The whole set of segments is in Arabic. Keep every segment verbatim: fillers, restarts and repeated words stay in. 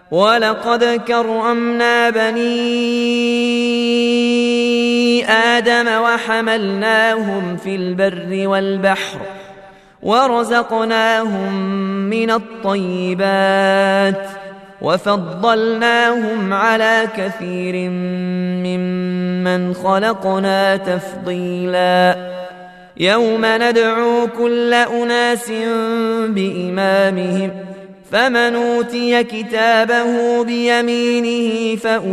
ولقد كرمنا بني آدم وحملناهم في البر والبحر ورزقناهم من الطيبات وفضلناهم على كثير ممن خلقنا تفضيلا يوم ندعو كل أناس بإمامهم فمن أوتي كتابه بيمينه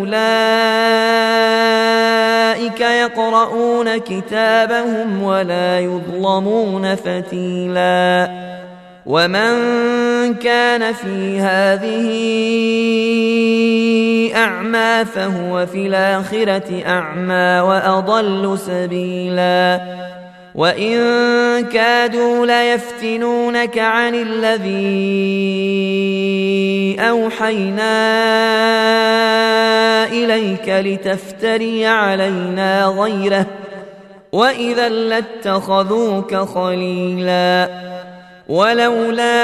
فأولئك يقرؤون كتابهم ولا يظلمون فتيلا ومن كان في هذه أعمى فهو في الآخرة أعمى وأضل سبيلا وإن كادوا ليفتنونك عن الذي أوحينا إليك لتفتري علينا غيره وإذا لاتخذوك خليلا ولولا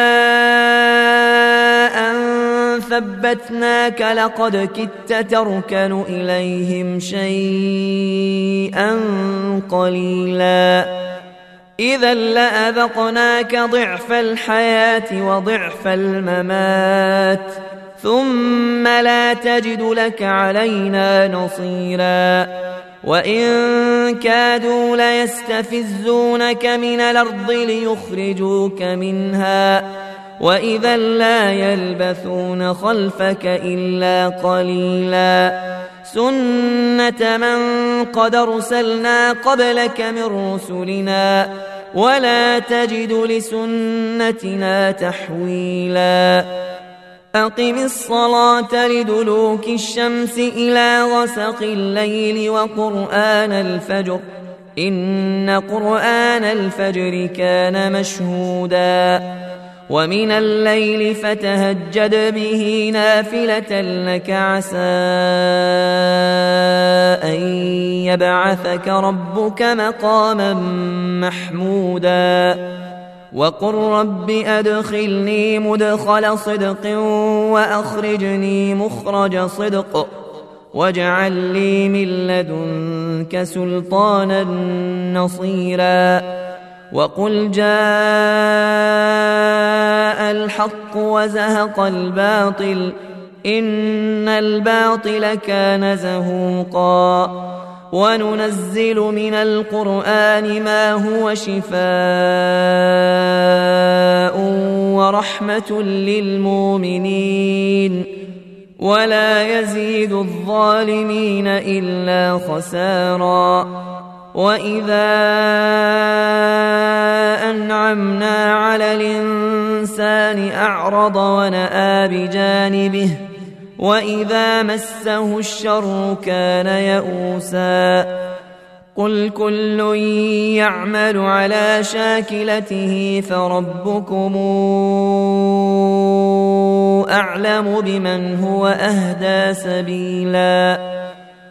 أن ثبتناك لقد كدت تركن إليهم شيئا قليلا إذا لأذقناك ضعف الحياة وضعف الممات ثم لا تجد لك علينا نصيرا وإن كادوا ليستفزونك من الأرض ليخرجوك منها وإذا لا يلبثون خلفك إلا قليلا سنة من قد أرسلنا قبلك من رسلنا ولا تجد لسنتنا تحويلا أقم الصلاة لدلوك الشمس إلى غسق الليل وقرآن الفجر إن قرآن الفجر كان مشهودا ومن الليل فتهجد به نافلة لك عسى أن يبعثك ربك مقاما محمودا وقل رب أدخلني مدخل صدق وأخرجني مخرج صدق واجعل لي من لدنك سلطانا نصيرا وقل جاء الحق وزهق الباطل إن الباطل كان زهوقا وننزل من القرآن ما هو شفاء ورحمة للمؤمنين ولا يزيد الظالمين إلا خسارا وإذا أنعمنا على الإنسان أعرض ونأى بجانبه وإذا مسه الشر كان يئوسا قل كل يعمل على شاكلته فربكم أعلم بمن هو أهدى سبيلا